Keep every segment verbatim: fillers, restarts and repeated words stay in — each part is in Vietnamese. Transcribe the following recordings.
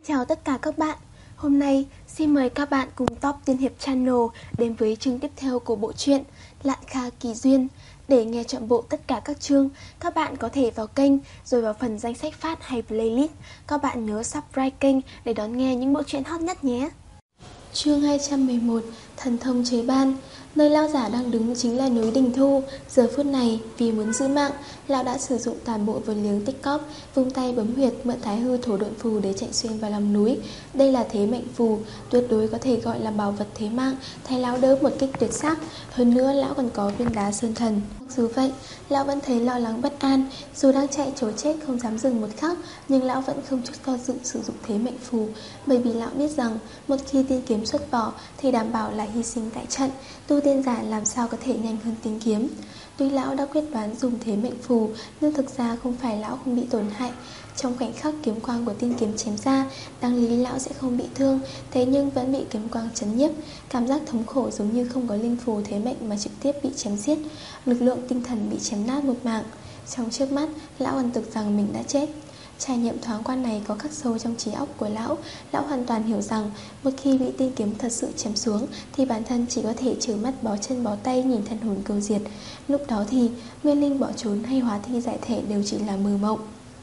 Chào tất cả các bạn. Hôm nay xin mời các bạn cùng Top Tiên Hiệp Channel đến với chương tiếp theo của bộ truyện Lạn Kha Kỳ Duyên. Để nghe trọn bộ tất cả các chương, các bạn có thể vào kênh rồi vào phần danh sách phát hay playlist. Các bạn nhớ subscribe kênh để đón nghe những bộ truyện hot nhất nhé. Chương hai trăm mười một, Thần Thông Chế Ban. Nơi lão giả đang đứng chính là núi Đình Thu. Giờ phút này, vì muốn giữ mạng, lão đã sử dụng toàn bộ vốn liếng tích cóp, vung tay bấm huyệt mượn thái hư thổ độn phù để chạy xuyên vào lòng núi. Đây là thế mệnh phù, tuyệt đối có thể gọi là bảo vật thế mạng, thay lão đỡ một kích tuyệt sắc. Hơn nữa, lão còn có viên đá sơn thần. Dù vậy, lão vẫn thấy lo lắng bất an. Dù đang chạy trối chết không dám dừng một khắc, nhưng lão vẫn không chút do dự sử dụng thế mệnh phù, bởi vì lão biết rằng một khi tiên kiếm xuất vỏ thì đảm bảo là hy sinh tại trận. Tu tiên giả làm sao có thể nhanh hơn tiên kiếm. Tuy lão đã quyết đoán dùng thế mệnh phù, nhưng thực ra không phải lão không bị tổn hại. Trong khoảnh khắc kiếm quang của tiên kiếm chém ra, đáng lý lão sẽ không bị thương, thế nhưng vẫn bị kiếm quang chấn nhiếp. Cảm giác thống khổ giống như không có linh phù thế mệnh mà trực tiếp bị chém giết. Lực lượng tinh thần bị chém nát một mảng. Trong trước mắt, lão còn tưởng rằng mình đã chết. Trải nghiệm thoáng qua này có khắc sâu trong trí óc của lão. Lão hoàn toàn hiểu rằng một khi bị tiên kiếm thật sự chém xuống thì bản thân chỉ có thể trừ mắt bó chân bó tay nhìn thân hồn cầu diệt. Lúc đó thì nguyên linh bỏ trốn hay hóa thi giải thể đều chỉ là mơ mộng.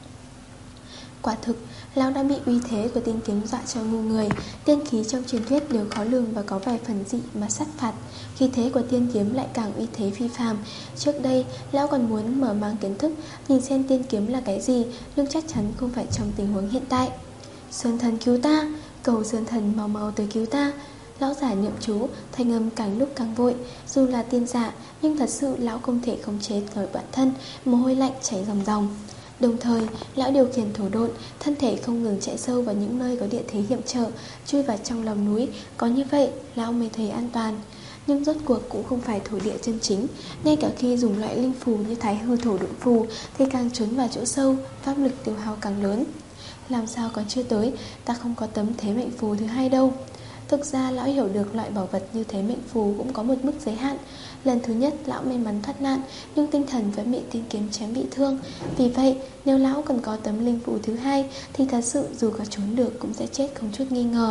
Quả thực, lão đã bị uy thế của tiên kiếm dọa cho ngu người. Tiên khí trong truyền thuyết đều khó lường và có vài phần dị mà sát phạt. Khí thế của tiên kiếm lại càng uy thế phi phàm. Trước đây, lão còn muốn mở mang kiến thức, nhìn xem tiên kiếm là cái gì, nhưng chắc chắn không phải trong tình huống hiện tại. Sơn thần cứu ta, cầu sơn thần mau mau tới cứu ta. Lão giả niệm chú, thanh âm càng lúc càng vội. Dù là tiên giả, nhưng thật sự lão không thể khống chế nổi bản thân, mồ hôi lạnh chảy ròng ròng. Đồng thời, lão điều khiển thổ độn, thân thể không ngừng chạy sâu vào những nơi có địa thế hiểm trở, chui vào trong lòng núi. Có như vậy, lão mới thấy an toàn. Nhưng rốt cuộc cũng không phải thổ địa chân chính. Ngay cả khi dùng loại linh phù như thái hư thổ độn phù thì càng trốn vào chỗ sâu, pháp lực tiêu hao càng lớn. Làm sao còn chưa tới, ta không có tấm thế mệnh phù thứ hai đâu. Thực ra lão hiểu được loại bảo vật như thế mệnh phù cũng có một mức giới hạn. Lần thứ nhất lão may mắn thoát nạn, nhưng tinh thần vẫn bị tiên kiếm chém bị thương. Vì vậy nếu lão cần có tấm linh phù thứ hai thì thật sự dù có trốn được cũng sẽ chết không chút nghi ngờ.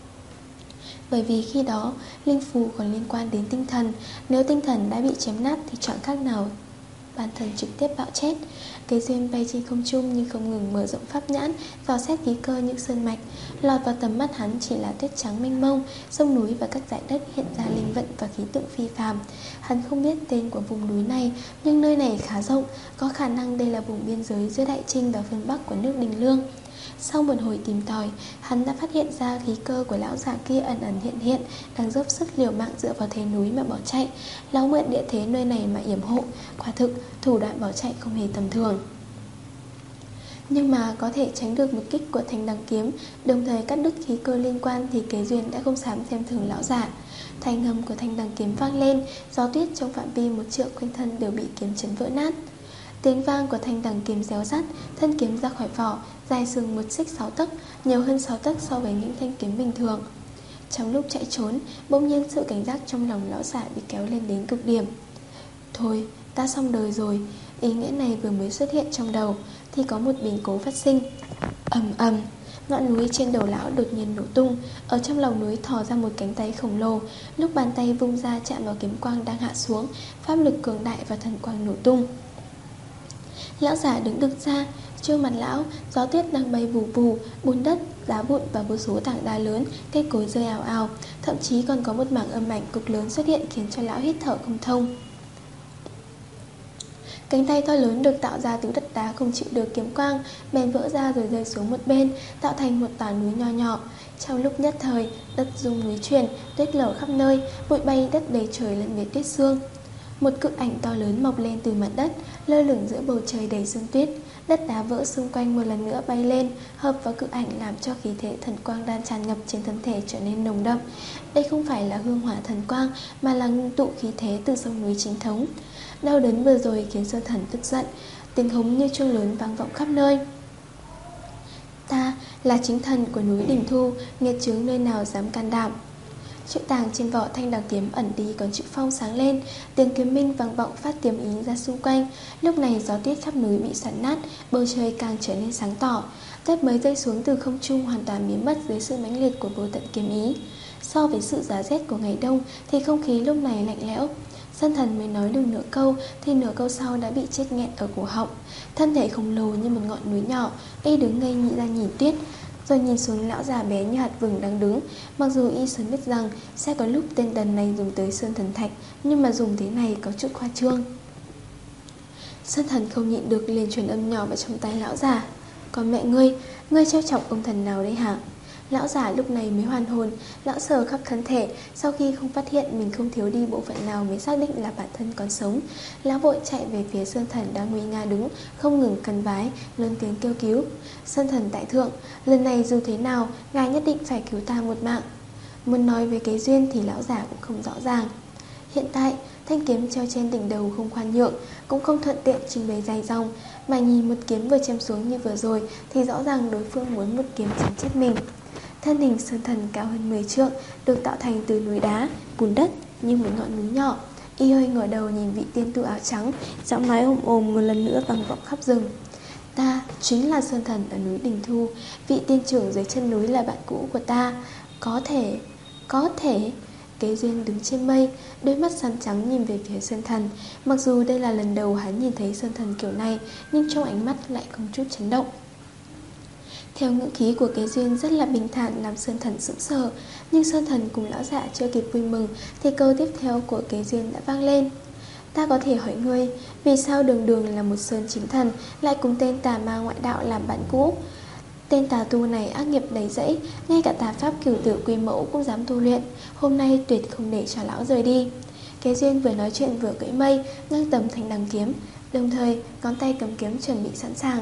Bởi vì khi đó linh phù còn liên quan đến tinh thần. Nếu tinh thần đã bị chém nát thì chẳng khác nào bản thân trực tiếp bạo chết. Kế duyên bay trên không trung nhưng không ngừng mở rộng pháp nhãn, dò xét khí cơ những sơn mạch. Lọt vào tầm mắt hắn chỉ là tuyết trắng mênh mông, sông núi và các dải đất hiện ra linh vận và khí tượng phi phàm. Hắn không biết tên của vùng núi này, nhưng nơi này khá rộng, có khả năng đây là vùng biên giới giữa Đại Trinh và phương Bắc của nước Đình Lương. Sau một hồi tìm tòi, hắn đã phát hiện ra khí cơ của lão già kia ẩn ẩn hiện hiện, đang dốc sức liều mạng dựa vào thế núi mà bỏ chạy. Lão mượn địa thế nơi này mà yểm hộ. Quả thực, thủ đoạn bỏ chạy không hề tầm thường. Nhưng mà có thể tránh được một kích của thanh đằng kiếm, đồng thời cắt đứt khí cơ liên quan, thì Kế Duyên đã không dám xem thường lão giả. Thanh âm của thanh đằng kiếm vang lên, gió tuyết trong phạm vi một trượng quanh thân đều bị kiếm chấn vỡ nát. Tiếng vang của thanh đằng kiếm réo rắt, thân kiếm ra khỏi vỏ, dài sừng một xích sáu tấc, nhiều hơn sáu tấc so với những thanh kiếm bình thường. Trong lúc chạy trốn, bỗng nhiên sự cảnh giác trong lòng lão giả bị kéo lên đến cực điểm. Thôi, ta xong đời rồi. Ý nghĩa này vừa mới xuất hiện trong đầu thì có một biến cố phát sinh. Ầm ầm, ngọn núi trên đầu lão đột nhiên nổ tung. Ở trong lòng núi thò ra một cánh tay khổng lồ. Lúc bàn tay vung ra chạm vào kiếm quang đang hạ xuống, pháp lực cường đại và thần quang nổ tung. Lão giả đứng đực ra, trước mặt lão, gió tuyết đang bay vù vù, bùn đất, đá vụn và vô số tảng đá lớn, cây cối rơi ào ào. Thậm chí còn có một mảng âm ảnh cực lớn xuất hiện khiến cho lão hít thở không thông. Cánh tay to lớn được tạo ra từ đất đá không chịu được kiếm quang, bèn vỡ ra rồi rơi xuống một bên, tạo thành một tòa núi nho nhỏ. Trong lúc nhất thời, đất rung núi chuyển, tuyết lở khắp nơi, bụi bay đất đầy trời lẫn với tuyết sương. Một cự ảnh to lớn mọc lên từ mặt đất, lơ lửng giữa bầu trời đầy sương tuyết. Đất đá vỡ xung quanh một lần nữa bay lên, hợp vào cự ảnh làm cho khí thế thần quang đang tràn ngập trên thân thể trở nên nồng đậm. Đây không phải là hương hỏa thần quang, mà là ngưng tụ khí thế từ sông núi chính thống. Đau đớn vừa rồi khiến Sơn Thần tức giận, tiếng hống như chuông lớn vang vọng khắp nơi. Ta là chính thần của núi Đình Thu, nghiệt chướng nơi nào dám can đảm. Chữ tàng trên vỏ thanh đằng kiếm ẩn đi còn chữ phong sáng lên, tiếng kiếm minh vang vọng phát tiềm ý ra xung quanh. Lúc này gió tuyết khắp núi bị xoắn nát, bầu trời càng trở nên sáng tỏ. Tuyết mới rơi xuống từ không trung hoàn toàn biến mất dưới sự mãnh liệt của vô tận kiếm ý. So với sự giá rét của ngày đông thì không khí lúc này lạnh lẽo. Sơn Thần mới nói được nửa câu thì nửa câu sau đã bị chết nghẹn ở cổ họng. Thân thể khổng lồ như một ngọn núi nhỏ, y đứng ngây nhị ra nhìn Tuyết, rồi nhìn xuống lão già bé như hạt vừng đang đứng. Mặc dù y sớm biết rằng sẽ có lúc tên đần này dùng tới Sơn Thần Thạch, nhưng mà dùng thế này có chút khoa trương. Sơn Thần không nhịn được liền truyền âm nhỏ vào trong tay lão già. Còn mẹ ngươi, ngươi trêu chọc ông thần nào đây hả? Lão già lúc này mới hoàn hồn. Lão sờ khắp thân thể, sau khi không phát hiện mình không thiếu đi bộ phận nào mới xác định là bản thân còn sống. Lão vội chạy về phía Sơn Thần đang nguy nga đứng, không ngừng cần vái, lớn tiếng kêu cứu. Sơn Thần đại thượng, lần này dù thế nào ngài nhất định phải cứu ta một mạng. Muốn nói về cái duyên thì lão già cũng không rõ ràng. Hiện tại thanh kiếm treo trên đỉnh đầu không khoan nhượng, cũng không thuận tiện trình bày dài dòng, mà nhìn một kiếm vừa chém xuống như vừa rồi thì rõ ràng đối phương muốn một kiếm chém chết mình. Thân hình Sơn Thần cao hơn mười trượng, được tạo thành từ núi đá, bùn đất như một ngọn núi nhỏ. Y hơi ngửa đầu nhìn vị tiên tu áo trắng, giọng nói ồm ồm một lần nữa vang vọng khắp rừng. Ta chính là Sơn Thần ở núi Đình Thu, vị tiên trưởng dưới chân núi là bạn cũ của ta. Có thể, có thể. Kế Duyên đứng trên mây, đôi mắt xám trắng nhìn về phía Sơn Thần. Mặc dù đây là lần đầu hắn nhìn thấy Sơn Thần kiểu này, nhưng trong ánh mắt lại không chút chấn động. Theo ngữ khí của Kế Duyên rất là bình thản làm Sơn Thần sững sờ. Nhưng Sơn Thần cùng lão dạ chưa kịp vui mừng thì câu tiếp theo của Kế Duyên đã vang lên. Ta có thể hỏi ngươi, vì sao đường đường là một sơn chính thần lại cùng tên tà ma ngoại đạo làm bạn cũ? Tên tà tu này ác nghiệp đầy rẫy, ngay cả tà pháp cửu tử quy mẫu cũng dám tu luyện. Hôm nay tuyệt không để cho lão rời đi. Kế Duyên vừa nói chuyện vừa cưỡi mây, ngang tầm thanh đằng kiếm, đồng thời ngón tay cầm kiếm chuẩn bị sẵn sàng.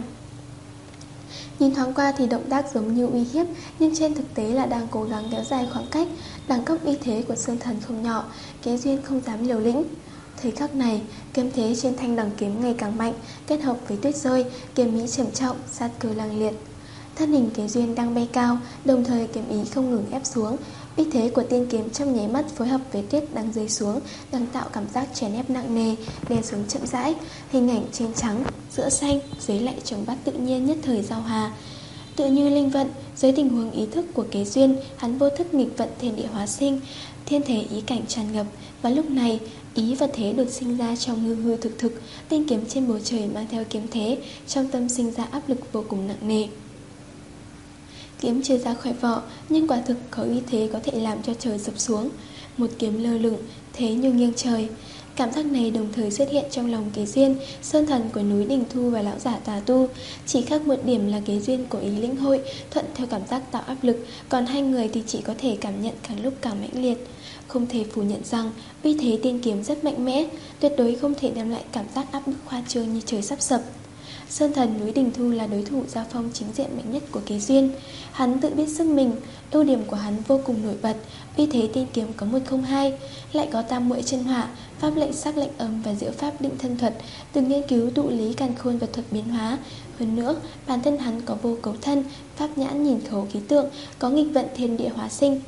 Nhìn thoáng qua thì động tác giống như uy hiếp, nhưng trên thực tế là đang cố gắng kéo dài khoảng cách. Đẳng cấp uy thế của Sơn Thần không nhỏ, Kế Duyên không dám liều lĩnh. Thời khắc này, kiếm thế trên thanh đằng kiếm ngày càng mạnh, kết hợp với tuyết rơi, kiếm ý trầm trọng, sát cơ lang liệt. Thân hình Kế Duyên đang bay cao, đồng thời kiếm ý không ngừng ép xuống. Uy thế của tiên kiếm trong nháy mắt phối hợp với tuyết đang rơi xuống, đang tạo cảm giác chèn ép nặng nề, đè xuống chậm rãi. Hình ảnh trên trắng, giữa xanh, dưới lạnh trồng vắt tự nhiên nhất thời giao hòa. Tự như linh vận, dưới tình huống ý thức của Kế Duyên, hắn vô thức nghịch vận thiên địa hóa sinh, thiên thể ý cảnh tràn ngập. Và lúc này, ý và thế được sinh ra trong hư hư thực thực. Tinh kiếm trên bầu trời mang theo kiếm thế, trong tâm sinh ra áp lực vô cùng nặng nề. Kiếm chưa ra khỏi vỏ, nhưng quả thực có uy thế có thể làm cho trời sập xuống. Một kiếm lơ lửng, thế như nghiêng trời. Cảm giác này đồng thời xuất hiện trong lòng Kế Duyên, Sơn Thần của núi Đình Thu và lão giả tà tu. Chỉ khác một điểm là Kế Duyên cố ý lĩnh hội, thuận theo cảm giác tạo áp lực, còn hai người thì chỉ có thể cảm nhận càng lúc càng mãnh liệt. Không thể phủ nhận rằng uy thế tiên kiếm rất mạnh mẽ, tuyệt đối không thể đem lại cảm giác áp bức khoa trương như trời sắp sập. Sơn Thần núi Đình Thu là đối thủ giao phong chính diện mạnh nhất của Kế Duyên. Hắn tự biết sức mình, ưu điểm của hắn vô cùng nổi bật, uy thế tiên kiếm có một không hai, lại có tam muội chân hỏa, pháp lệnh sắc lệnh âm và diệu pháp định thân thuật, từng nghiên cứu tụ lý càn khôn và thuật biến hóa. Hơn nữa, bản thân hắn có vô cấu thân, pháp nhãn nhìn thấu khí tượng, có nghịch vận thiên địa hóa sinh.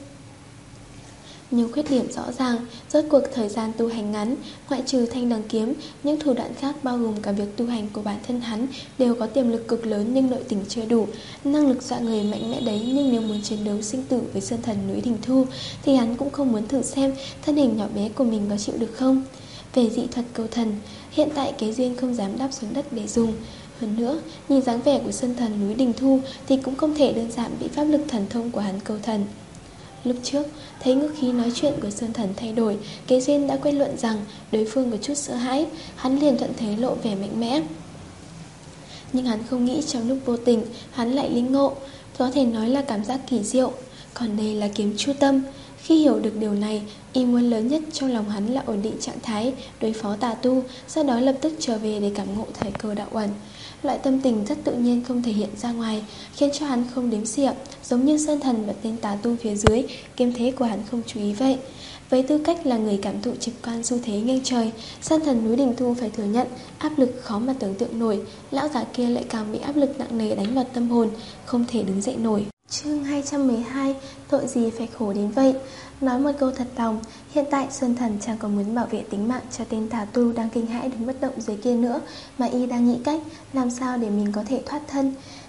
Nhưng khuyết điểm rõ ràng, rốt cuộc thời gian tu hành ngắn, ngoại trừ thanh đằng kiếm, những thủ đoạn khác bao gồm cả việc tu hành của bản thân hắn đều có tiềm lực cực lớn nhưng nội tình chưa đủ. Năng lực dọa người mạnh mẽ đấy, nhưng nếu muốn chiến đấu sinh tử với Sơn Thần núi Đình Thu thì hắn cũng không muốn thử xem thân hình nhỏ bé của mình có chịu được không. Về dị thuật câu thần, hiện tại Kế Duyên không dám đáp xuống đất để dùng. Hơn nữa, nhìn dáng vẻ của Sơn Thần núi Đình Thu thì cũng không thể đơn giản bị pháp lực thần thông của hắn câu thần. Lúc trước, thấy ngữ khí nói chuyện của Sơn Thần thay đổi, Kế Duyên đã kết luận rằng đối phương có chút sợ hãi, hắn liền thuận thế lộ vẻ mạnh mẽ. Nhưng hắn không nghĩ trong lúc vô tình, hắn lại linh ngộ, có thể nói là cảm giác kỳ diệu. Còn đây là kiếm chu tâm. Khi hiểu được điều này, ý muốn lớn nhất trong lòng hắn là ổn định trạng thái, đối phó tà tu, sau đó lập tức trở về để cảm ngộ thời cơ đạo ẩn. Loại tâm tình rất tự nhiên không thể hiện ra ngoài, khiến cho hắn không đếm xỉa, giống như Sơn Thần và tên tà tu phía dưới, kiếm thế của hắn không chú ý vậy. Với tư cách là người cảm thụ trực quan xu thế nghiêng trời, Sơn Thần núi Đình Thu phải thừa nhận áp lực khó mà tưởng tượng nổi. Lão già kia lại càng bị áp lực nặng nề đánh vào tâm hồn, không thể đứng dậy nổi. Chương hai trăm mười hai, tội gì phải khổ đến vậy? Nói một câu thật lòng, hiện tại Sơn Thần chẳng còn muốn bảo vệ tính mạng cho tên tà tu đang kinh hãi đứng bất động dưới kia nữa, mà y đang nghĩ cách làm sao để mình có thể thoát thân.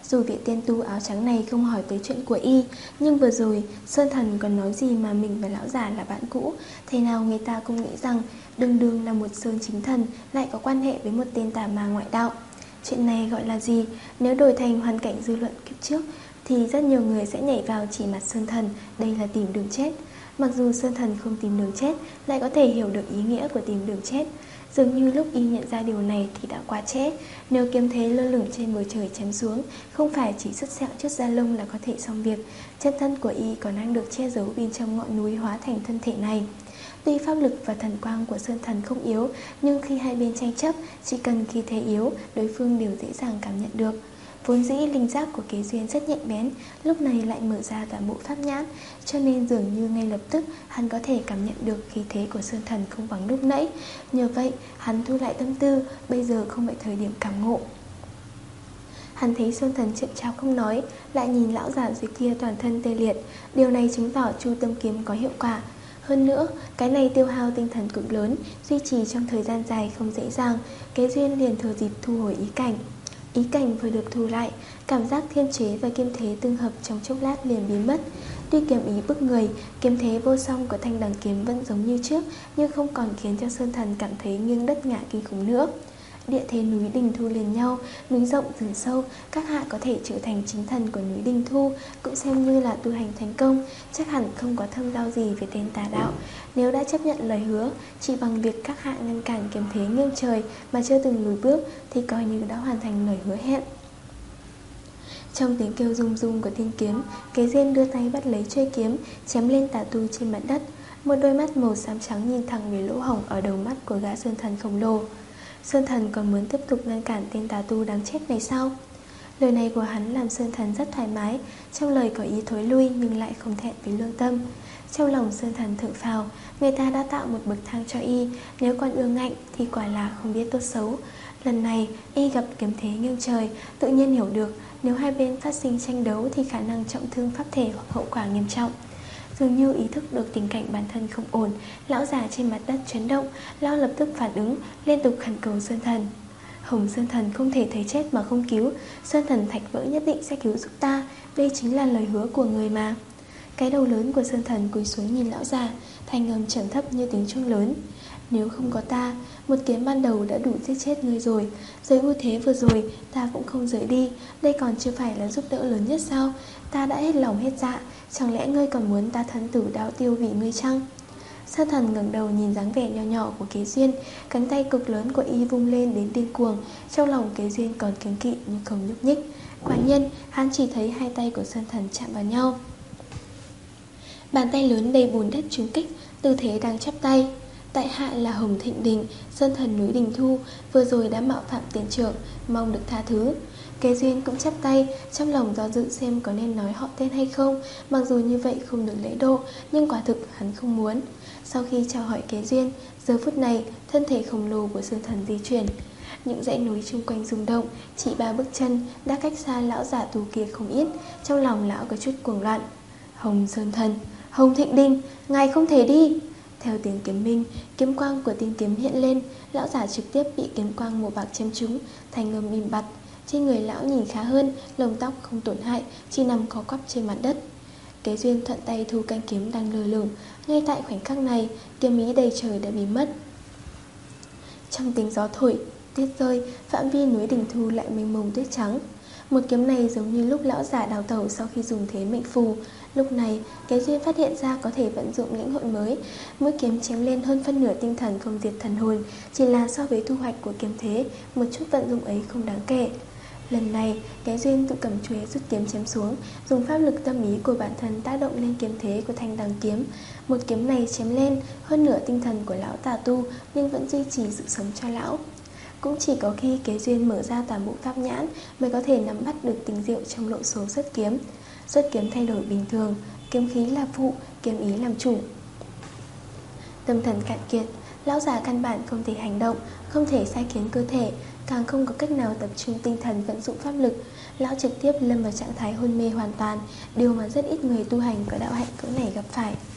Dù vị tiên tu áo trắng này không hỏi tới chuyện của y, nhưng vừa rồi Sơn Thần còn nói gì mà mình và lão già là bạn cũ. Thế nào người ta cũng nghĩ rằng đường đường là một sơn chính thần lại có quan hệ với một tên tà ma ngoại đạo. Chuyện này gọi là gì? Nếu đổi thành hoàn cảnh dư luận kiếp trước thì rất nhiều người sẽ nhảy vào chỉ mặt Sơn Thần, đây là tìm đường chết. Mặc dù Sơn Thần không tìm đường chết, lại có thể hiểu được ý nghĩa của tìm đường chết. Dường như lúc y nhận ra điều này thì đã quá trễ. Nếu kiếm thế lơ lửng trên bầu trời chém xuống, không phải chỉ xuất sẹo chút da lông là có thể xong việc. Chân thân của y còn đang được che giấu bên trong ngọn núi hóa thành thân thể này. Tuy pháp lực và thần quang của Sơn Thần không yếu, nhưng khi hai bên tranh chấp, chỉ cần khí thế yếu, đối phương đều dễ dàng cảm nhận được. Vốn dĩ linh giác của Kế Duyên rất nhạy bén, lúc này lại mở ra toàn bộ pháp nhãn, cho nên dường như ngay lập tức hắn có thể cảm nhận được khí thế của Sơn Thần không bằng lúc nãy. Nhờ vậy, hắn thu lại tâm tư, bây giờ không phải thời điểm cảm ngộ. Hắn thấy Sơn Thần chậm chạp không nói, lại nhìn lão già dưới kia toàn thân tê liệt. Điều này chứng tỏ Chu Tâm Kiếm có hiệu quả. Hơn nữa, cái này tiêu hao tinh thần cực lớn, duy trì trong thời gian dài không dễ dàng. Kế Duyên liền thừa dịp thu hồi ý cảnh. Ý cảnh vừa được thu lại, cảm giác thiên chế và kiếm thế tương hợp trong chốc lát liền biến mất. Tuy kiếm ý bức người, kiếm thế vô song của thanh đằng kiếm vẫn giống như trước, nhưng không còn khiến cho Sơn Thần cảm thấy nghiêng đất ngả kinh khủng nữa. Địa thế núi Đình Thu liền nhau, núi rộng rừng sâu, các hạ có thể trở thành chính thần của núi Đình Thu, cũng xem như là tu hành thành công. Chắc hẳn không có thâm giao gì về tên tà đạo. Nếu đã chấp nhận lời hứa, chỉ bằng việc các hạ ngăn cản kiếm thế nghiêng trời mà chưa từng lùi bước, thì coi như đã hoàn thành lời hứa hẹn. Trong tiếng kêu rung rung của tiên kiếm, Kế Duyên đưa tay bắt lấy chuôi kiếm, chém lên tà tu trên mặt đất. Một đôi mắt màu xám trắng nhìn thẳng về lỗ hổng ở đầu mắt của gã Sơn Thần khổng lồ. Sơn Thần còn muốn tiếp tục ngăn cản tên tà tu đáng chết này sao? Lời này của hắn làm Sơn Thần rất thoải mái, trong lời có ý thối lui nhưng lại không thẹn với lương tâm. Trong lòng Sơn Thần thở phào, người ta đã tạo một bậc thang cho y, nếu còn ương ngạnh thì quả là không biết tốt xấu. Lần này y gặp kiếm thế nghiêng trời, tự nhiên hiểu được nếu hai bên phát sinh tranh đấu thì khả năng trọng thương pháp thể hoặc hậu quả nghiêm trọng. Dường như ý thức được tình cảnh bản thân không ổn, lão già trên mặt đất chấn động, lão lập tức phản ứng, liên tục khẩn cầu Sơn Thần. Hồng Sơn Thần không thể thấy chết mà không cứu, Sơn Thần thạch vỡ nhất định sẽ cứu giúp ta, đây chính là lời hứa của người mà. Cái đầu lớn của Sơn Thần cúi xuống nhìn lão già, thanh âm trầm thấp như tiếng chuông lớn. Nếu không có ta, một kiếm ban đầu đã đủ giết chết ngươi rồi. Dưới ưu thế vừa rồi, ta cũng không rời đi. Đây còn chưa phải là giúp đỡ lớn nhất sao? Ta đã hết lòng hết dạ, chẳng lẽ ngươi còn muốn ta thân tử đạo tiêu vì ngươi chăng? Sơn Thần ngẩng đầu nhìn dáng vẻ nhỏ nhỏ của Kế Duyên, cánh tay cực lớn của y vung lên đến điên cuồng. Trong lòng Kế Duyên còn kiêng kỵ nhưng không nhúc nhích. Quả nhiên, hắn chỉ thấy hai tay của Sơn Thần chạm vào nhau. Bàn tay lớn đầy bùn đất trúng kích, tư thế đang chắp tay. Tại hạ là Hồng Thịnh Đình, Sơn Thần núi Đình Thu, vừa rồi đã mạo phạm tiền trưởng, mong được tha thứ. Kế Duyên cũng chắp tay, trong lòng do dự xem có nên nói họ tên hay không. Mặc dù như vậy không được lễ độ, nhưng quả thực hắn không muốn. Sau khi chào hỏi Kế Duyên, giờ phút này thân thể khổng lồ của Sơn Thần di chuyển. Những dãy núi xung quanh rung động, chỉ ba bước chân đã cách xa lão giả tù kia không ít. Trong lòng lão có chút cuồng loạn. Hồng Sơn Thần, Hồng Thịnh Đình, ngài không thể đi. Theo tiếng kiếm minh, kiếm quang của tiên kiếm hiện lên, lão giả trực tiếp bị kiếm quang màu bạc chém trúng, thành ngầm im bặt. Trên người lão nhìn khá hơn, lông tóc không tổn hại, chỉ nằm co quắp trên mặt đất. Kế Duyên thuận tay thu canh kiếm đang lơ lửng. Ngay tại khoảnh khắc này, kiếm ý đầy trời đã biến mất. Trong tiếng gió thổi, tuyết rơi, phạm vi núi Đình Thu lại mênh mông tuyết trắng. Một kiếm này giống như lúc lão giả đào tẩu sau khi dùng thế mệnh phù. Lúc này, Kế Duyên phát hiện ra có thể vận dụng lĩnh hội mới. Mũi kiếm chém lên hơn phân nửa tinh thần không diệt thần hồn, chỉ là so với thu hoạch của kiếm thế, một chút vận dụng ấy không đáng kể. Lần này, Kế Duyên tự cầm chuôi rút kiếm chém xuống, dùng pháp lực tâm ý của bản thân tác động lên kiếm thế của thanh đằng kiếm. Một kiếm này chém lên, hơn nửa tinh thần của lão tà tu, nhưng vẫn duy trì sự sống cho lão. Cũng chỉ có khi Kế Duyên mở ra toàn bộ pháp nhãn mới có thể nắm bắt được tình diệu trong lộ số xuất kiếm. Xuất kiếm thay đổi bình thường, kiếm khí là phụ, kiếm ý làm chủ. Tâm thần cạn kiệt, lão già căn bản không thể hành động, không thể sai khiến cơ thể, càng không có cách nào tập trung tinh thần vận dụng pháp lực. Lão trực tiếp lâm vào trạng thái hôn mê hoàn toàn, điều mà rất ít người tu hành có đạo hạnh cỡ này gặp phải.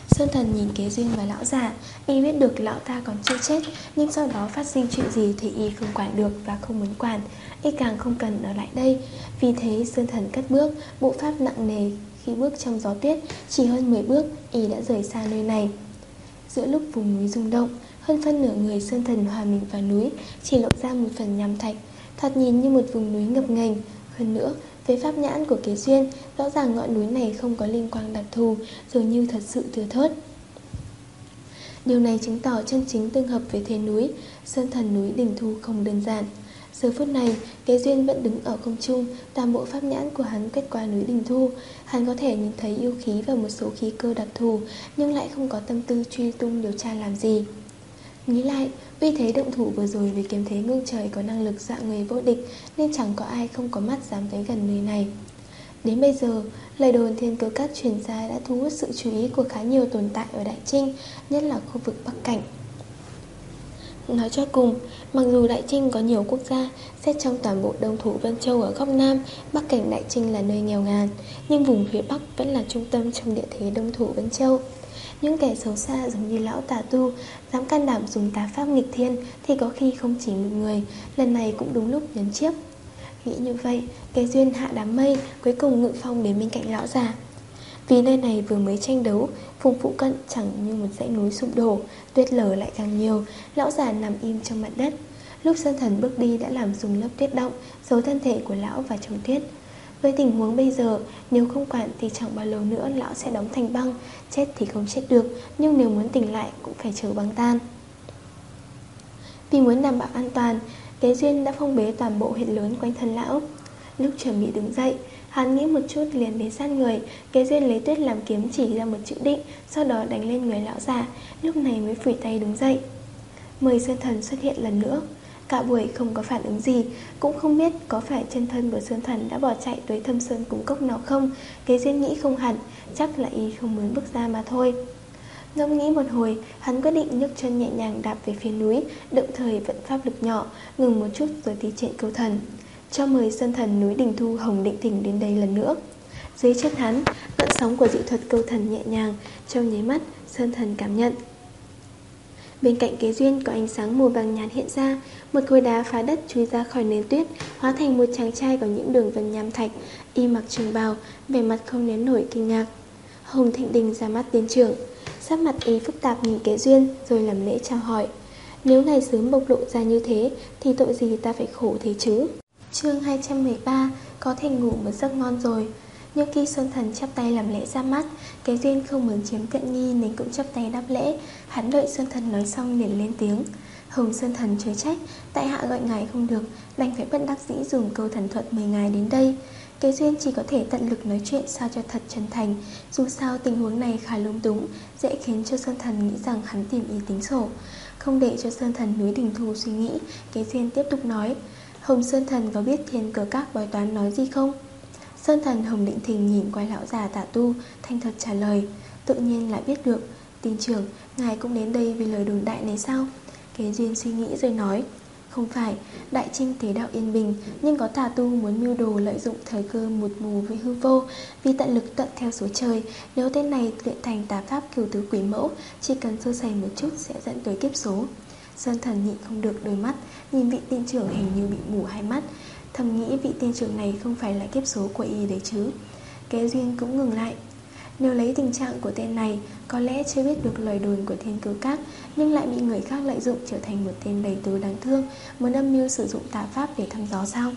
Sơn Thần nhìn Kế Duyên và lão già. Y biết được lão ta còn chưa chết, nhưng sau đó phát sinh chuyện gì thì y không quản được và không muốn quản. Y càng không cần ở lại đây. Vì thế Sơn Thần cất bước, bộ pháp nặng nề. Khi bước trong gió tuyết, chỉ hơn mười bước, y đã rời xa nơi này. Giữa lúc vùng núi rung động, hơn phân nửa người Sơn Thần hòa mình vào núi, chỉ lộ ra một phần nham thạch, thoạt nhìn như một vùng núi ngập nghềnh. Hơn nữa, với pháp nhãn của Kế Duyên, rõ ràng ngọn núi này không có linh quang đặc thù, dường như thật sự thưa thớt. Điều này chứng tỏ chân chính tương hợp với thế núi, Sơn Thần núi Đình Thu không đơn giản. Giờ phút này, Kế Duyên vẫn đứng ở không trung, toàn bộ pháp nhãn của hắn quét qua núi Đình Thu. Hắn có thể nhìn thấy yêu khí và một số khí cơ đặc thù, nhưng lại không có tâm tư truy tung điều tra làm gì. Nghĩ lại, uy thế động thủ vừa rồi với kiếm thế ngưng trời có năng lực dọa người vô địch, nên chẳng có ai không có mắt dám tới gần nơi này. Đến bây giờ, lời đồn Thiên Cơ Các truyền ra đã thu hút sự chú ý của khá nhiều tồn tại ở Đại Trinh, nhất là khu vực Bắc Cảnh. Nói cho cùng, mặc dù Đại Trinh có nhiều quốc gia, xét trong toàn bộ Đông Thủ Vân Châu ở góc Nam, Bắc Cảnh Đại Trinh là nơi nghèo ngàn, nhưng vùng phía Bắc vẫn là trung tâm trong địa thế Đông Thủ Vân Châu. Những kẻ xấu xa giống như lão tà tu, dám can đảm dùng tà pháp nghịch thiên thì có khi không chỉ một người, lần này cũng đúng lúc nhấn chiếc. Nghĩ như vậy, Kế Duyên hạ đám mây, cuối cùng ngự phong đến bên cạnh lão già. Vì nơi này vừa mới tranh đấu, vùng phụ cận chẳng như một dãy núi sụp đổ, tuyết lở lại càng nhiều, lão già nằm im trong mặt đất. Lúc Sơn Thần bước đi đã làm rung lớp tuyết động, giấu thân thể của lão vào trong tuyết. Với tình huống bây giờ, nếu không quản thì chẳng bao lâu nữa lão sẽ đóng thành băng, chết thì không chết được, nhưng nếu muốn tỉnh lại cũng phải chờ băng tan. Vì muốn đảm bảo an toàn, Kế Duyên đã phong bế toàn bộ huyệt lớn quanh thân lão. Lúc chuẩn bị đứng dậy, hắn nghĩ một chút liền đến sát người. Kế Duyên lấy tuyết làm kiếm chỉ ra một chữ định, sau đó đánh lên người lão già, lúc này mới phủi tay đứng dậy. Mời Sơn Thần xuất hiện lần nữa. Cả buổi không có phản ứng gì, cũng không biết có phải chân thân của Sơn Thần đã bỏ chạy tới Thâm Sơn Cung Cốc nào không. Kế Duyên nghĩ không hẳn, chắc là y không muốn bước ra mà thôi. Ngẫm nghĩ một hồi, hắn quyết định nhấc chân nhẹ nhàng đạp về phía núi, đồng thời vận pháp lực nhỏ, ngừng một chút rồi thi triển câu thần. Cho mời Sơn Thần núi Đình Thu Hồng Định Thỉnh đến đây lần nữa. Dưới chân hắn, gợn sóng của dị thuật câu thần nhẹ nhàng, trong nháy mắt, Sơn Thần cảm nhận. Bên cạnh Kế Duyên có ánh sáng màu vàng nhạt hiện ra, một khối đá phá đất chui ra khỏi nền tuyết, hóa thành một chàng trai có những đường vân nham thạch, y mặc trường bào, vẻ mặt không nén nổi kinh ngạc. Hồng Thịnh Đình ra mắt tiên trưởng, sắc mặt y phức tạp nhìn Kế Duyên rồi làm lễ chào hỏi. Nếu ngày sớm bộc lộ ra như thế thì tội gì ta phải khổ thế chứ. Chương hai trăm mười ba, có thể ngủ một giấc ngon rồi. Nhưng khi Sơn Thần chắp tay làm lễ ra mắt, Kế Duyên không muốn chiếm tiện nghi nên cũng chắp tay đáp lễ. Hắn đợi Sơn Thần nói xong liền lên tiếng. Hồng Sơn Thần chối trách, tại hạ gọi ngài không được, đành phải bất đắc dĩ dùng câu thần thuật mời ngài đến đây. Kế Duyên chỉ có thể tận lực nói chuyện sao cho thật chân thành. Dù sao tình huống này khá lung túng, dễ khiến cho Sơn Thần nghĩ rằng hắn tìm ý tính sổ. Không để cho Sơn Thần núi Đình Thu suy nghĩ, Kế Duyên tiếp tục nói. Hồng Sơn Thần có biết Thiên Cơ Các bói toán nói gì không? Sơn Thần Hồng Định Thình nhìn qua lão già tả tu, thanh thật trả lời. Tự nhiên lại biết được. Tin trưởng, ngài cũng đến đây vì lời đồn đại này sao? Kế Duyên suy nghĩ rồi nói. Không phải, Đại Trinh thế đạo yên bình, nhưng có tà tu muốn mưu đồ lợi dụng thời cơ một mù với hư vô. Vì tận lực tuận theo số trời, nếu tên này luyện thành tà pháp cửu tứ quỷ mẫu, chỉ cần sơ sẩy một chút sẽ dẫn tới kiếp số. Sơn Thần nhịn không được đôi mắt, nhìn vị tiên trưởng hình như bị mù hai mắt, thầm nghĩ vị tiên trưởng này không phải là kiếp số của y đấy chứ. Kế Duyên cũng ngừng lại. Nếu lấy tình trạng của tên này, có lẽ chưa biết được lời đồn của Thiên Cơ Các, nhưng lại bị người khác lợi dụng trở thành một tên đầy tớ đáng thương, muốn âm mưu sử dụng tà pháp để thăm dò sao?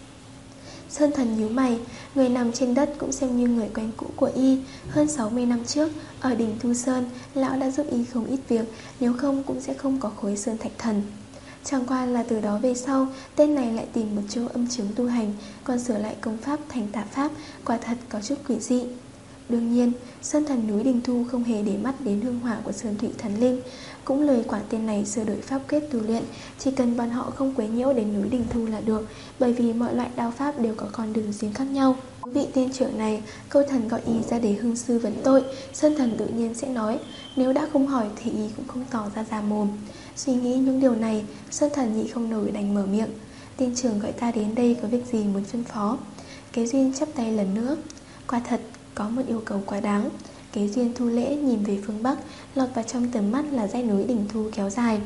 Sơn Thần nhíu mày, người nằm trên đất cũng xem như người quen cũ của y. Hơn sáu mươi năm trước, ở đỉnh Thu Sơn, lão đã giúp y không ít việc, nếu không cũng sẽ không có khối sơn thạch thần. Chẳng qua là từ đó về sau, tên này lại tìm một chỗ âm chứng tu hành, còn sửa lại công pháp thành tà pháp, quả thật có chút quỷ dị. Đương nhiên, Sơn Thần núi Đình Thu không hề để mắt đến hương hỏa của Sơn Thủy Thần Linh, cũng lời quản tên này sửa đổi pháp kết tu luyện, chỉ cần bọn họ không quấy nhiễu đến núi Đình Thu là được, bởi vì mọi loại đao pháp đều có con đường riêng khác nhau. Vị tiên trưởng này, câu thần gọi y ra để hương sư vấn tội, Sơn Thần tự nhiên sẽ nói, nếu đã không hỏi thì y cũng không tỏ ra già mồm. Suy nghĩ những điều này, Sơn Thần nhị không nổi đành mở miệng. Tiên trưởng gọi ta đến đây có việc gì muốn phân phó? Kế Duyên chắp tay lần nữa. Quả thật có một yêu cầu quá đáng. Kế Duyên thu lễ nhìn về phương Bắc, lọt vào trong tầm mắt là dãy núi đỉnh Thu kéo dài.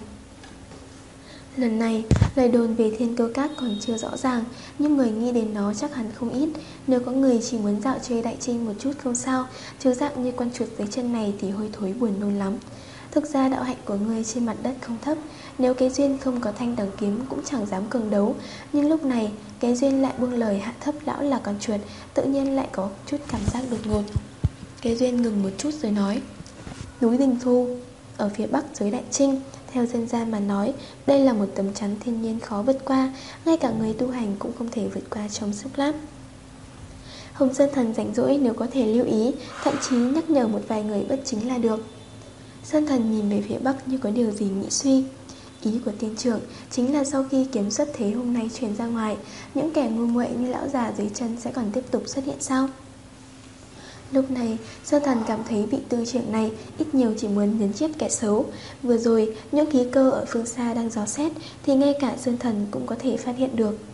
Lần này, lời đồn về Thiên Cơ Các còn chưa rõ ràng, nhưng người nghĩ đến nó chắc hẳn không ít. Nếu có người chỉ muốn dạo chơi Đại Trinh một chút không sao, chứ dạng như con chuột dưới chân này thì hôi thối buồn nôn lắm. Thực ra đạo hạnh của ngươi trên mặt đất không thấp, nếu Kế Duyên không có thanh đằng kiếm cũng chẳng dám cường đấu. Nhưng lúc này, Kế Duyên lại buông lời hạ thấp lão là con chuột, tự nhiên lại có chút cảm giác đột ngột. Kế Duyên ngừng một chút rồi nói: núi Đình Thu ở phía bắc giới Đại Trinh, theo dân gian mà nói, đây là một tấm chắn thiên nhiên khó vượt qua, ngay cả người tu hành cũng không thể vượt qua trong chốc lát. Hồng Sơn Thần rảnh rỗi nếu có thể lưu ý, thậm chí nhắc nhở một vài người bất chính là được. Sơn Thần nhìn về phía bắc như có điều gì nghĩ suy. Ý của tiên trưởng chính là sau khi kiếm xuất thế hôm nay truyền ra ngoài, những kẻ ngu muội như lão già dưới chân sẽ còn tiếp tục xuất hiện sao? Lúc này, Sơn Thần cảm thấy vị tư trưởng này ít nhiều chỉ muốn nhấn chiếc kẻ xấu. Vừa rồi, những khí cơ ở phương xa đang dò xét thì ngay cả Sơn Thần cũng có thể phát hiện được.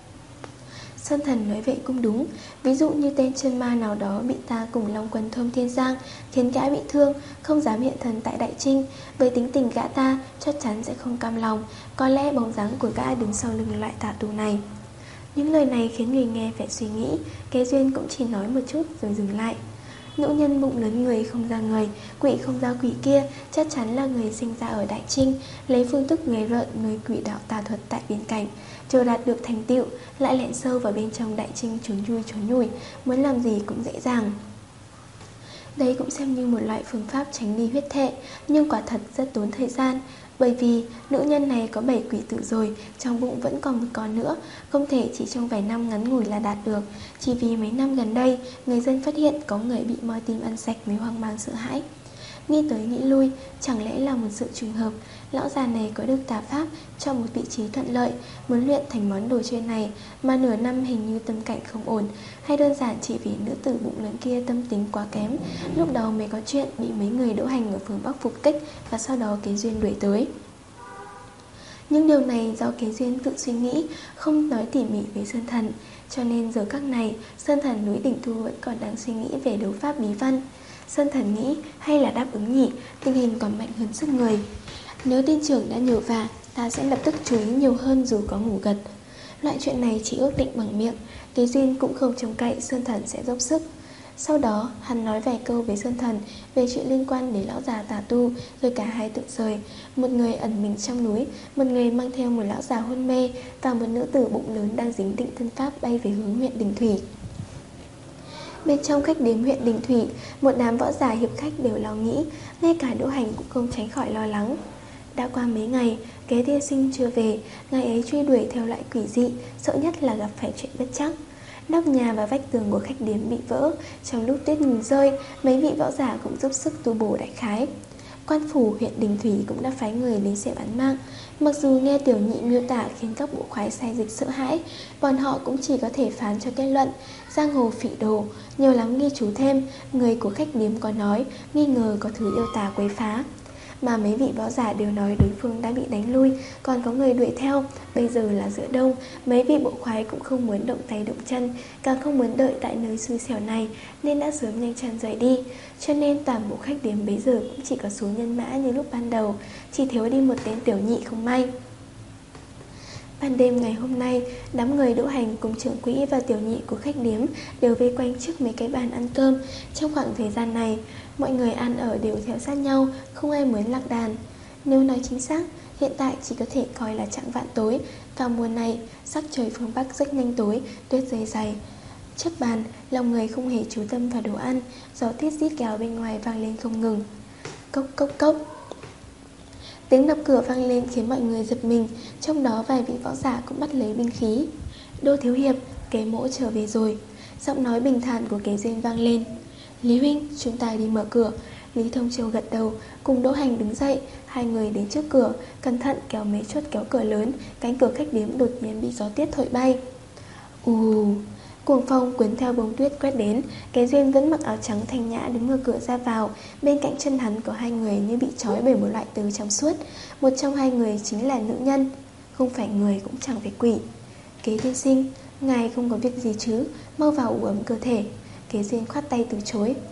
Sơn Thần nói vậy cũng đúng. Ví dụ như tên chân ma nào đó bị ta cùng Long Quân Thôm Thiên Giang khiến gã bị thương, không dám hiện thân tại Đại Trinh. Với tính tình gã ta, chắc chắn sẽ không cam lòng. Có lẽ bóng dáng của gã đứng sau lưng loại tà tù này. Những lời này khiến người nghe phải suy nghĩ. Kế Duyên cũng chỉ nói một chút rồi dừng lại. Nữ nhân bụng lớn người không ra người, quỷ không ra quỷ kia chắc chắn là người sinh ra ở Đại Trinh, lấy phương thức người rợn nuôi quỷ đạo tà thuật tại biên cảnh, chờ đạt được thành tựu lại lẻn sâu vào bên trong Đại Trinh trốn chui trốn nhủi, muốn làm gì cũng dễ dàng. Đây cũng xem như một loại phương pháp tránh đi huyết thệ, nhưng quả thật rất tốn thời gian. Bởi vì nữ nhân này có bảy quỷ tử rồi, trong bụng vẫn còn một con nữa, không thể chỉ trong vài năm ngắn ngủi là đạt được. Chỉ vì mấy năm gần đây, người dân phát hiện có người bị moi tim ăn sạch mới hoang mang sợ hãi. Nghĩ tới nghĩ lui, chẳng lẽ là một sự trùng hợp, lão già này có được tà pháp cho một vị trí thuận lợi, muốn luyện thành món đồ chơi này mà nửa năm hình như tâm cảnh không ổn, hay đơn giản chỉ vì nữ tử bụng lớn kia tâm tính quá kém, lúc đầu mới có chuyện bị mấy người đỗ hành ở phương Bắc phục kích và sau đó Kế Duyên đuổi tới. Nhưng điều này do Kế Duyên tự suy nghĩ, không nói tỉ mỉ với Sơn Thần, cho nên giờ các này Sơn Thần núi Đỉnh Thu vẫn còn đang suy nghĩ về đấu pháp bí văn. Sơn Thần nghĩ hay là đáp ứng nhỉ, tình hình còn mạnh hơn sức người. Nếu tiên trưởng đã nhờ vả, ta sẽ lập tức chú ý nhiều hơn dù có ngủ gật. Loại chuyện này chỉ ước định bằng miệng, Kế Duyên cũng không trông cậy Sơn Thần sẽ dốc sức. Sau đó hắn nói vài câu với Sơn Thần về chuyện liên quan đến lão già tà tu, rồi cả hai tự rời. Một người ẩn mình trong núi, một người mang theo một lão già hôn mê, và một nữ tử bụng lớn đang dính định thân pháp bay về hướng huyện Đình Thủy. Bên trong khách điếm huyện Đình Thủy, một đám võ giả hiệp khách đều lo nghĩ, ngay cả Đỗ Hành cũng không tránh khỏi lo lắng. Đã qua mấy ngày, Kế tiên sinh chưa về, ngày ấy truy đuổi theo loại quỷ dị, sợ nhất là gặp phải chuyện bất trắc. Nóc nhà và vách tường của khách điếm bị vỡ, trong lúc tuyết ngừng rơi, mấy vị võ giả cũng giúp sức tu bổ đại khái. Quan phủ huyện Đình Thủy cũng đã phái người đến xem án mạng. Mặc dù nghe tiểu nhị miêu tả khiến các bộ khoái sai dịch sợ hãi, bọn họ cũng chỉ có thể phán cho kết luận giang hồ phỉ đồ. Nhiều lắm ghi chú thêm, người của khách điếm có nói nghi ngờ có thứ yêu tà quấy phá. Mà mấy vị võ giả đều nói đối phương đã bị đánh lui, còn có người đuổi theo. Bây giờ là giữa đông, mấy vị bộ khoái cũng không muốn động tay động chân, càng không muốn đợi tại nơi xui xẻo này, nên đã sớm nhanh chân rời đi. Cho nên toàn bộ khách điếm bấy giờ cũng chỉ có số nhân mã như lúc ban đầu, chỉ thiếu đi một tên tiểu nhị không may. Ban đêm ngày hôm nay, đám người Đỗ Hành cùng trưởng quỹ và tiểu nhị của khách điếm đều vây quanh trước mấy cái bàn ăn cơm. Trong khoảng thời gian này, mọi người ăn ở đều theo sát nhau, không ai muốn lạc đàn. Nếu nói chính xác, hiện tại chỉ có thể coi là chạng vạn tối. Vào mùa này, sắc trời phương Bắc rất nhanh tối, tuyết rơi dày. Trước bàn, lòng người không hề chú tâm vào đồ ăn, gió tiết rít gào bên ngoài vang lên không ngừng. Cốc cốc cốc. Tiếng đập cửa vang lên khiến mọi người giật mình, trong đó vài vị võ giả cũng bắt lấy binh khí. Đô thiếu hiệp, Kế mỗ trở về rồi. Giọng nói bình thản của Kế Duyên vang lên. Lý huynh, chúng ta đi mở cửa. Lý Thông Chiêu gật đầu, cùng Đỗ Hành đứng dậy. Hai người đến trước cửa, cẩn thận kéo mấy chốt kéo cửa lớn. Cánh cửa khách điếm đột nhiên bị gió tiết thổi bay. Ù, cuồng phong cuốn theo bông tuyết quét đến. Kế Duyên vẫn mặc áo trắng thanh nhã đứng ở cửa ra vào. Bên cạnh chân hắn có hai người như bị trói bởi một loại từ trong suốt. Một trong hai người chính là nữ nhân, không phải người cũng chẳng phải quỷ. Kế tiên sinh, ngài không có việc gì chứ, mau vào ủ ấm cơ thể. Kế Duyên khoát tay từ chối.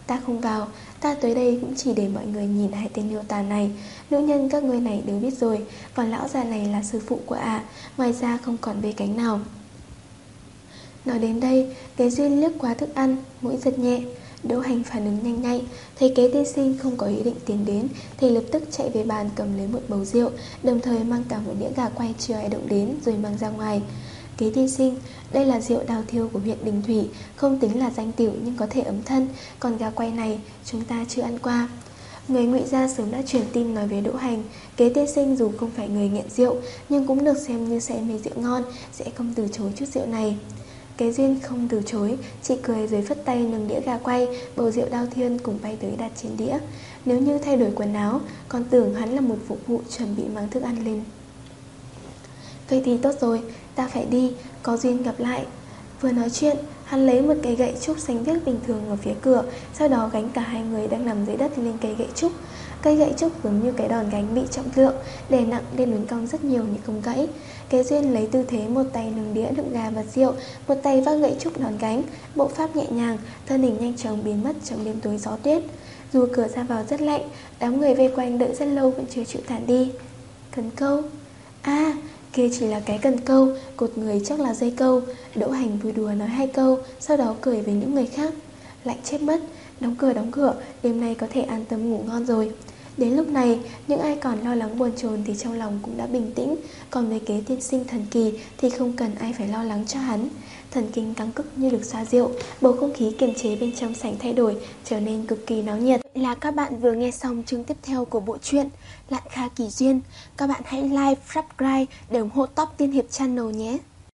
Ta không vào, ta tới đây cũng chỉ để mọi người nhìn hai tên yêu tà này. Nữ nhân các ngươi này đều biết rồi, còn lão già này là sư phụ của ả, à, ngoài ra không còn bê cánh nào. Nói đến đây, Kế Duyên liếc qua thức ăn, mũi giật nhẹ. Đỗ Hành phản ứng nhanh nhạy, thấy Kế tiên sinh không có ý định tiến đến thì lập tức chạy về bàn cầm lấy một bầu rượu, đồng thời mang cả một đĩa gà quay chưa ai động đến rồi mang ra ngoài. Kế tiên sinh, đây là rượu đào thiêu của huyện Đình Thủy, không tính là danh tiểu nhưng có thể ấm thân, còn gà quay này chúng ta chưa ăn qua. Người Ngụy gia sớm đã truyền tin nói với Đỗ Hành, Kế tiên sinh dù không phải người nghiện rượu nhưng cũng được xem như say mê rượu ngon, sẽ không từ chối chút rượu này. Kế Duyên không từ chối, chỉ cười rồi phất tay nâng đĩa gà quay, bầu rượu đao thiên cùng bay tới đặt trên đĩa. Nếu như thay đổi quần áo, còn tưởng hắn là một phục vụ chuẩn bị mang thức ăn lên. Vậy thì tốt rồi, ta phải đi, có duyên gặp lại. Vừa nói chuyện, hắn lấy một cây gậy trúc xanh biếc bình thường ở phía cửa, sau đó gánh cả hai người đang nằm dưới đất lên cây gậy trúc. Cây gậy trúc giống như cái đòn gánh bị trọng lượng, đè nặng lên uốn cong rất nhiều nhưng không gãy. Kế Duyên lấy tư thế một tay nâng đĩa đựng gà và rượu, một tay vác gậy trúc đòn gánh, bộ pháp nhẹ nhàng, thân hình nhanh chóng biến mất trong đêm tối gió tuyết. Dù cửa ra vào rất lạnh, đám người vây quanh đợi rất lâu vẫn chưa chịu tản đi. Cần câu? À, kia chỉ là cái cần câu, cột người chắc là dây câu. Đỗ Hành vui đùa nói hai câu, sau đó cười với những người khác. Lạnh chết mất, đóng cửa đóng cửa, đêm nay có thể an tâm ngủ ngon rồi. Đến lúc này, những ai còn lo lắng buồn chồn thì trong lòng cũng đã bình tĩnh. Còn với Kế tiên sinh thần kỳ thì không cần ai phải lo lắng cho hắn. Thần kinh căng cức như được xoa rượu, bầu không khí kiềm chế bên trong sảnh thay đổi, trở nên cực kỳ náo nhiệt. Là các bạn vừa nghe xong chương tiếp theo của bộ truyện Lạn Kha Kỳ Duyên. Các bạn hãy like, subscribe để ủng hộ Top Tiên Hiệp Channel nhé.